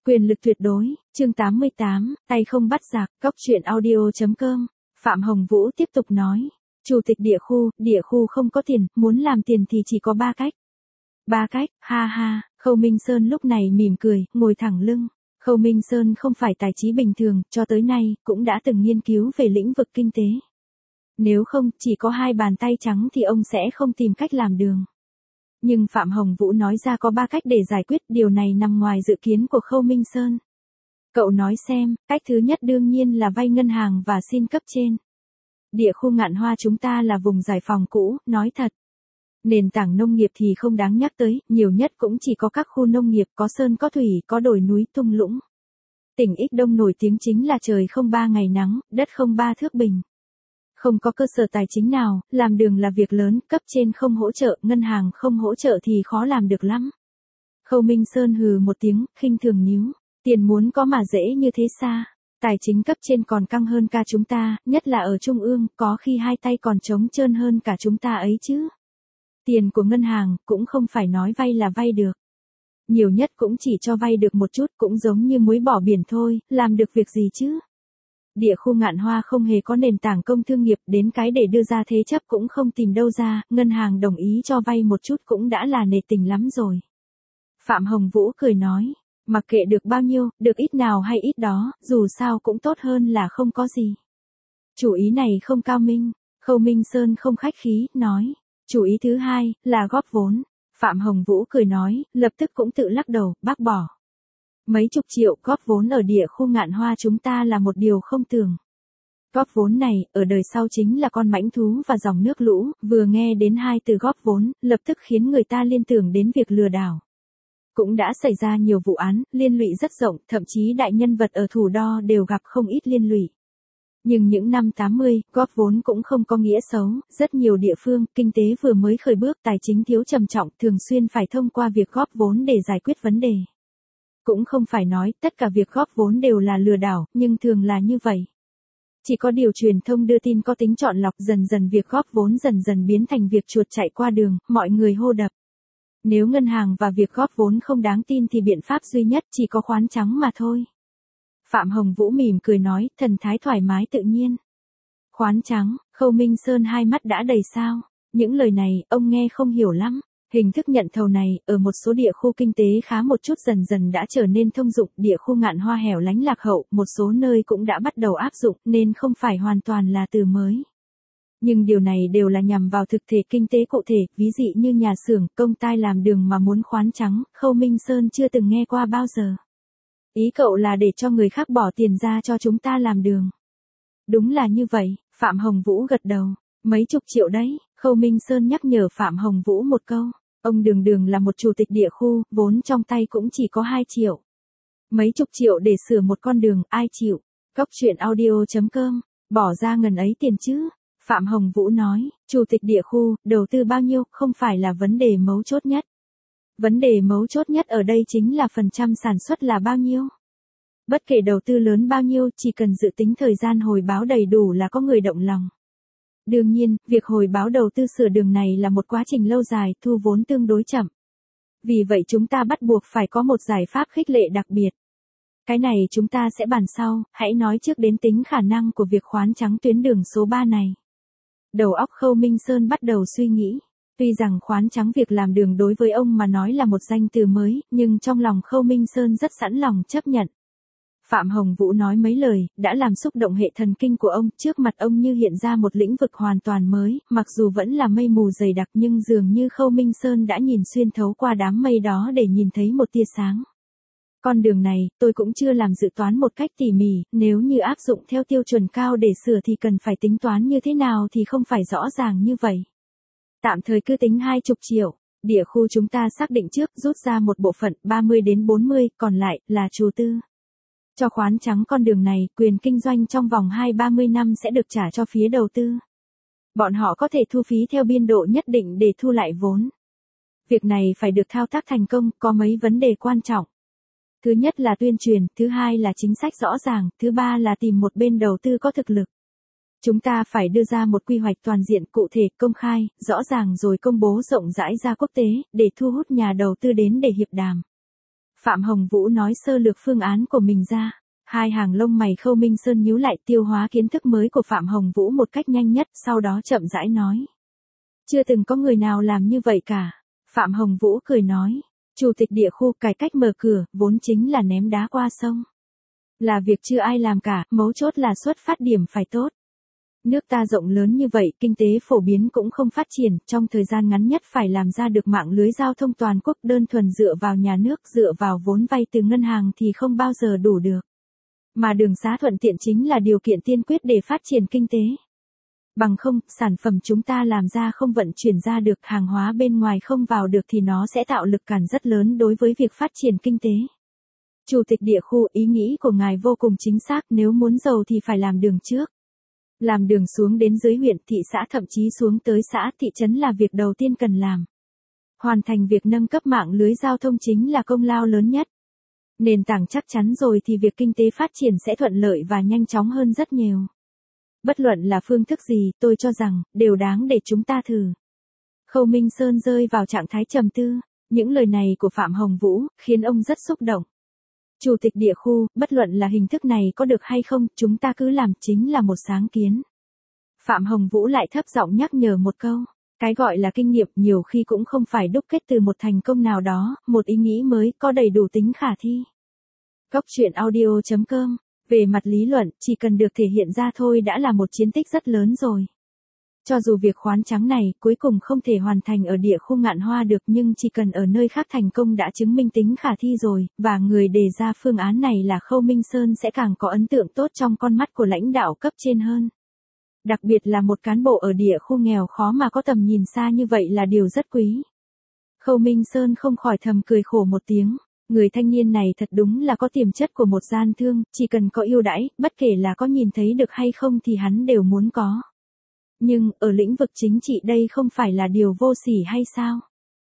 Quyền lực tuyệt đối, chương 88, tay không bắt giặc, Cóc truyện audio.com. Phạm Hồng Vũ tiếp tục nói. Chủ tịch địa khu không có tiền, muốn làm tiền thì chỉ có 3 cách. 3 cách, ha ha, Khâu Minh Sơn lúc này mỉm cười, ngồi thẳng lưng. Khâu Minh Sơn không phải tài trí bình thường, cho tới nay, cũng đã từng nghiên cứu về lĩnh vực kinh tế. Nếu không, chỉ có 2 bàn tay trắng thì ông sẽ không tìm cách làm đường. Nhưng Phạm Hồng Vũ nói ra có 3 cách để giải quyết, điều này nằm ngoài dự kiến của Khâu Minh Sơn. Cậu nói xem, cách thứ nhất đương nhiên là vay ngân hàng và xin cấp trên. Địa khu Ngạn Hoa chúng ta là vùng giải phóng cũ, nói thật. Nền tảng nông nghiệp thì không đáng nhắc tới, nhiều nhất cũng chỉ có các khu nông nghiệp có sơn có thủy, có đồi núi thung lũng. Tỉnh Ích Đông nổi tiếng chính là trời không 3 ngày nắng, đất không 3 thước bình. Không có cơ sở tài chính nào, làm đường là việc lớn, cấp trên không hỗ trợ, ngân hàng không hỗ trợ thì khó làm được lắm. Khâu Minh Sơn hừ một tiếng, khinh thường níu. Tiền muốn có mà dễ như thế xa. Tài chính cấp trên còn căng hơn cả chúng ta, nhất là ở trung ương, có khi hai tay còn trống trơn hơn cả chúng ta ấy chứ. Tiền của ngân hàng, cũng không phải nói vay là vay được. Nhiều nhất cũng chỉ cho vay được một chút, cũng giống như muối bỏ biển thôi, làm được việc gì chứ. Địa khu Ngạn Hoa không hề có nền tảng công thương nghiệp, đến cái để đưa ra thế chấp cũng không tìm đâu ra, ngân hàng đồng ý cho vay một chút cũng đã là nể tình lắm rồi. Phạm Hồng Vũ cười nói, mặc kệ được bao nhiêu, được ít nào hay ít đó, dù sao cũng tốt hơn là không có gì. Chủ ý này không cao minh, Khâu Minh Sơn không khách khí, nói, chủ ý thứ hai, là góp vốn. Phạm Hồng Vũ cười nói, lập tức cũng tự lắc đầu, bác bỏ. Mấy chục triệu góp vốn ở địa khu Ngạn Hoa chúng ta là một điều không tưởng. Góp vốn này, ở đời sau chính là con mãnh thú và dòng nước lũ, vừa nghe đến hai từ góp vốn, lập tức khiến người ta liên tưởng đến việc lừa đảo. Cũng đã xảy ra nhiều vụ án, liên lụy rất rộng, thậm chí đại nhân vật ở Thủ Đô đều gặp không ít liên lụy. Nhưng những năm 80, góp vốn cũng không có nghĩa xấu, rất nhiều địa phương, kinh tế vừa mới khởi bước, tài chính thiếu trầm trọng, thường xuyên phải thông qua việc góp vốn để giải quyết vấn đề. Cũng không phải nói, tất cả việc góp vốn đều là lừa đảo, nhưng thường là như vậy. Chỉ có điều truyền thông đưa tin có tính chọn lọc, dần dần việc góp vốn dần dần biến thành việc chuột chạy qua đường, mọi người hô đập. Nếu ngân hàng và việc góp vốn không đáng tin thì biện pháp duy nhất chỉ có khoán trắng mà thôi. Phạm Hồng Vũ mỉm cười nói, thần thái thoải mái tự nhiên. Khoán trắng, Khâu Minh Sơn hai mắt đã đầy sao. Những lời này, ông nghe không hiểu lắm. Hình thức nhận thầu này, ở một số địa khu kinh tế khá một chút dần dần đã trở nên thông dụng, địa khu Ngạn Hoa hẻo lánh lạc hậu, một số nơi cũng đã bắt đầu áp dụng, nên không phải hoàn toàn là từ mới. Nhưng điều này đều là nhằm vào thực thể kinh tế cụ thể, ví dụ như nhà xưởng, công ty làm đường mà muốn khoán trắng, Khâu Minh Sơn chưa từng nghe qua bao giờ. Ý cậu là để cho người khác bỏ tiền ra cho chúng ta làm đường. Đúng là như vậy, Phạm Hồng Vũ gật đầu. Mấy chục triệu đấy, Khâu Minh Sơn nhắc nhở Phạm Hồng Vũ một câu. Ông Đường là một chủ tịch địa khu, vốn trong tay cũng chỉ có 2 triệu. Mấy chục triệu để sửa một con đường, ai chịu? Cóc truyện audio.com, bỏ ra ngần ấy tiền chứ? Phạm Hồng Vũ nói, chủ tịch địa khu, đầu tư bao nhiêu, không phải là vấn đề mấu chốt nhất. Vấn đề mấu chốt nhất ở đây chính là phần trăm sản xuất là bao nhiêu. Bất kể đầu tư lớn bao nhiêu, chỉ cần dự tính thời gian hồi báo đầy đủ là có người động lòng. Đương nhiên, việc hồi báo đầu tư sửa đường này là một quá trình lâu dài, thu vốn tương đối chậm. Vì vậy chúng ta bắt buộc phải có một giải pháp khích lệ đặc biệt. Cái này chúng ta sẽ bàn sau, hãy nói trước đến tính khả năng của việc khoán trắng tuyến đường số 3 này. Đầu óc Khâu Minh Sơn bắt đầu suy nghĩ. Tuy rằng khoán trắng việc làm đường đối với ông mà nói là một danh từ mới, nhưng trong lòng Khâu Minh Sơn rất sẵn lòng chấp nhận. Phạm Hồng Vũ nói mấy lời, đã làm xúc động hệ thần kinh của ông, trước mặt ông như hiện ra một lĩnh vực hoàn toàn mới, mặc dù vẫn là mây mù dày đặc nhưng dường như Khâu Minh Sơn đã nhìn xuyên thấu qua đám mây đó để nhìn thấy một tia sáng. Con đường này, tôi cũng chưa làm dự toán một cách tỉ mỉ, nếu như áp dụng theo tiêu chuẩn cao để sửa thì cần phải tính toán như thế nào thì không phải rõ ràng như vậy. Tạm thời cứ tính 20 triệu, địa khu chúng ta xác định trước, rút ra một bộ phận 30 đến 40, còn lại là chủ tư. Cho khoán trắng con đường này, quyền kinh doanh trong vòng 20-30 năm sẽ được trả cho phía đầu tư. Bọn họ có thể thu phí theo biên độ nhất định để thu lại vốn. Việc này phải được thao tác thành công, có mấy vấn đề quan trọng. Thứ nhất là tuyên truyền, thứ hai là chính sách rõ ràng, thứ ba là tìm một bên đầu tư có thực lực. Chúng ta phải đưa ra một quy hoạch toàn diện cụ thể, công khai, rõ ràng rồi công bố rộng rãi ra quốc tế, để thu hút nhà đầu tư đến để hiệp đàm. Phạm Hồng Vũ nói sơ lược phương án của mình ra. Hai hàng lông mày Khâu Minh Sơn nhíu lại, tiêu hóa kiến thức mới của Phạm Hồng Vũ một cách nhanh nhất, sau đó chậm rãi nói. Chưa từng có người nào làm như vậy cả. Phạm Hồng Vũ cười nói. Chủ tịch địa khu cải cách mở cửa, vốn chính là ném đá qua sông. Là việc chưa ai làm cả, mấu chốt là xuất phát điểm phải tốt. Nước ta rộng lớn như vậy, kinh tế phổ biến cũng không phát triển, trong thời gian ngắn nhất phải làm ra được mạng lưới giao thông toàn quốc, đơn thuần dựa vào nhà nước, dựa vào vốn vay từ ngân hàng thì không bao giờ đủ được. Mà đường xá thuận tiện chính là điều kiện tiên quyết để phát triển kinh tế. Bằng không, sản phẩm chúng ta làm ra không vận chuyển ra được, hàng hóa bên ngoài không vào được thì nó sẽ tạo lực cản rất lớn đối với việc phát triển kinh tế. Chủ tịch địa khu, ý nghĩ của ngài vô cùng chính xác, nếu muốn giàu thì phải làm đường trước. Làm đường xuống đến dưới huyện, thị xã, thậm chí xuống tới xã, thị trấn là việc đầu tiên cần làm. Hoàn thành việc nâng cấp mạng lưới giao thông chính là công lao lớn nhất. Nền tảng chắc chắn rồi thì việc kinh tế phát triển sẽ thuận lợi và nhanh chóng hơn rất nhiều. Bất luận là phương thức gì, tôi cho rằng, đều đáng để chúng ta thử. Khâu Minh Sơn rơi vào trạng thái trầm tư, những lời này của Phạm Hồng Vũ, khiến ông rất xúc động. Chủ tịch địa khu, bất luận là hình thức này có được hay không, chúng ta cứ làm, chính là một sáng kiến. Phạm Hồng Vũ lại thấp giọng nhắc nhở một câu. Cái gọi là kinh nghiệm nhiều khi cũng không phải đúc kết từ một thành công nào đó, một ý nghĩ mới, có đầy đủ tính khả thi. Góc truyện audio.com. Về mặt lý luận, chỉ cần được thể hiện ra thôi đã là một chiến tích rất lớn rồi. Cho dù việc khoán trắng này cuối cùng không thể hoàn thành ở địa khu Ngạn Hoa được, nhưng chỉ cần ở nơi khác thành công đã chứng minh tính khả thi rồi, và người đề ra phương án này là Khâu Minh Sơn sẽ càng có ấn tượng tốt trong con mắt của lãnh đạo cấp trên hơn. Đặc biệt là một cán bộ ở địa khu nghèo khó mà có tầm nhìn xa như vậy là điều rất quý. Khâu Minh Sơn không khỏi thầm cười khổ một tiếng. Người thanh niên này thật đúng là có tiềm chất của một gian thương, chỉ cần có ưu đãi, bất kể là có nhìn thấy được hay không thì hắn đều muốn có. Nhưng, ở lĩnh vực chính trị đây không phải là điều vô sỉ hay sao?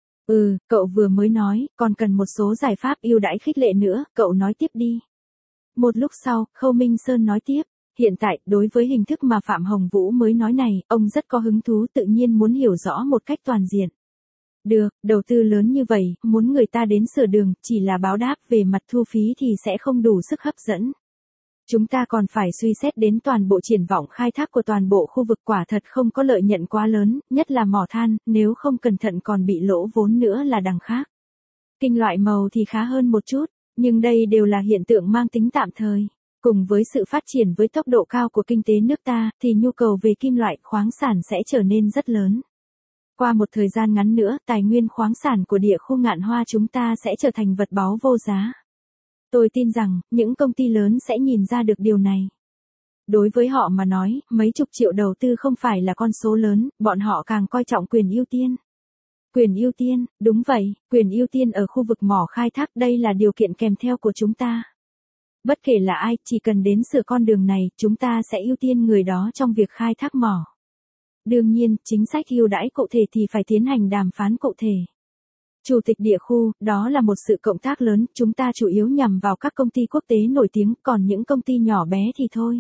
Cậu vừa mới nói, còn cần một số giải pháp ưu đãi khích lệ nữa, cậu nói tiếp đi. Một lúc sau, Khâu Minh Sơn nói tiếp. Hiện tại, đối với hình thức mà Phạm Hồng Vũ mới nói này, ông rất có hứng thú, tự nhiên muốn hiểu rõ một cách toàn diện. Được, đầu tư lớn như vậy, muốn người ta đến sửa đường, chỉ là báo đáp về mặt thu phí thì sẽ không đủ sức hấp dẫn. Chúng ta còn phải suy xét đến toàn bộ triển vọng khai thác của toàn bộ khu vực, quả thật không có lợi nhuận quá lớn, nhất là mỏ than, nếu không cẩn thận còn bị lỗ vốn nữa là đằng khác. Kinh loại màu thì khá hơn một chút, nhưng đây đều là hiện tượng mang tính tạm thời. Cùng với sự phát triển với tốc độ cao của kinh tế nước ta, thì nhu cầu về kim loại khoáng sản sẽ trở nên rất lớn. Qua một thời gian ngắn nữa, tài nguyên khoáng sản của địa khu Ngạn Hoa chúng ta sẽ trở thành vật báu vô giá. Tôi tin rằng, những công ty lớn sẽ nhìn ra được điều này. Đối với họ mà nói, mấy chục triệu đầu tư không phải là con số lớn, bọn họ càng coi trọng quyền ưu tiên. Quyền ưu tiên, đúng vậy, quyền ưu tiên ở khu vực mỏ khai thác, đây là điều kiện kèm theo của chúng ta. Bất kể là ai, chỉ cần đến sửa con đường này, chúng ta sẽ ưu tiên người đó trong việc khai thác mỏ. Đương nhiên, chính sách ưu đãi cụ thể thì phải tiến hành đàm phán cụ thể. Chủ tịch địa khu, đó là một sự cộng tác lớn, chúng ta chủ yếu nhằm vào các công ty quốc tế nổi tiếng, còn những công ty nhỏ bé thì thôi.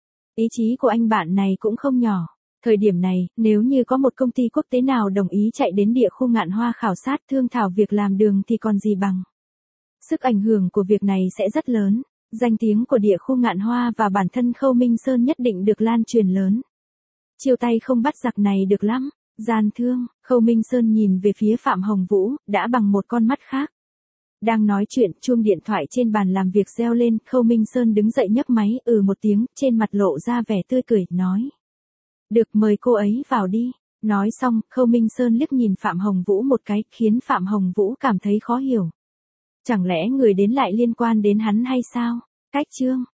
Ý chí của anh bạn này cũng không nhỏ. Thời điểm này, nếu như có một công ty quốc tế nào đồng ý chạy đến địa khu Ngạn Hoa khảo sát thương thảo việc làm đường thì còn gì bằng. Sức ảnh hưởng của việc này sẽ rất lớn. Danh tiếng của địa khu Ngạn Hoa và bản thân Khâu Minh Sơn nhất định được lan truyền lớn. Chiêu tay không bắt giặc này được lắm. Gian thương, Khâu Minh Sơn nhìn về phía Phạm Hồng Vũ, đã bằng một con mắt khác. Đang nói chuyện, chuông điện thoại trên bàn làm việc reo lên, Khâu Minh Sơn đứng dậy nhấc máy, một tiếng, trên mặt lộ ra vẻ tươi cười, nói. Được, mời cô ấy vào đi. Nói xong, Khâu Minh Sơn liếc nhìn Phạm Hồng Vũ một cái, khiến Phạm Hồng Vũ cảm thấy khó hiểu. Chẳng lẽ người đến lại liên quan đến hắn hay sao? Cách chương.